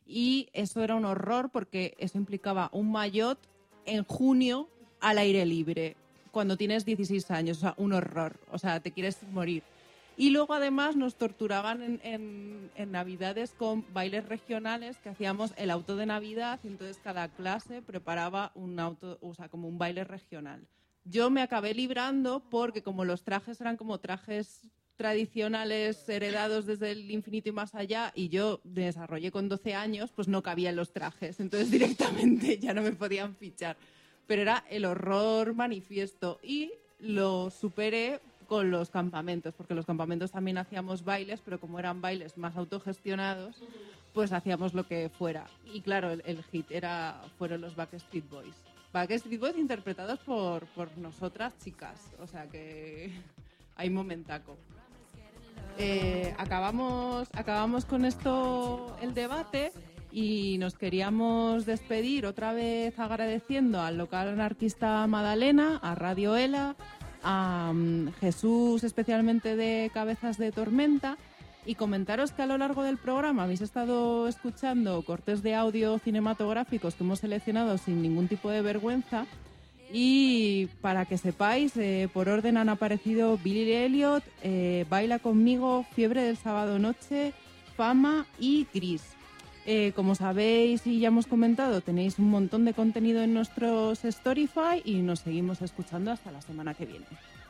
y eso era un horror porque eso implicaba un maillot en junio al aire libre. Cuando tienes dieciséis años, o sea, un horror, o sea, te quieres morir. Y luego además nos torturaban en, en, en Navidades con bailes regionales que hacíamos el auto de Navidad y entonces cada clase preparaba un auto, o sea, como un baile regional. Yo me acabé librando porque como los trajes eran como trajes tradicionales heredados desde el infinito y más allá y yo me desarrollé con doce años, pues no cabía en los trajes, entonces directamente ya no me podían fichar. Pero era el horror manifiesto y lo superé con los campamentos, porque los campamentos también hacíamos bailes, pero como eran bailes más autogestionados, pues hacíamos lo que fuera. Y claro, el, el hit era, fueron los Backstreet Boys. Backstreet Boys interpretados por, por nosotras chicas, o sea que hay momentaco. Eh, acabamos, acabamos con esto el debate. Y nos queríamos despedir otra vez agradeciendo al local anarquista Madalena, a Radio Ela, a um, Jesús especialmente de Cabezas de Tormenta y comentaros que a lo largo del programa habéis estado escuchando cortes de audio cinematográficos que hemos seleccionado sin ningún tipo de vergüenza y para que sepáis, eh, por orden han aparecido Billy Elliot, eh, Baila conmigo, Fiebre del sábado noche, Fama y Gris. Eh, como sabéis y ya hemos comentado, tenéis un montón de contenido en nuestros Storyfy y nos seguimos escuchando hasta la semana que viene.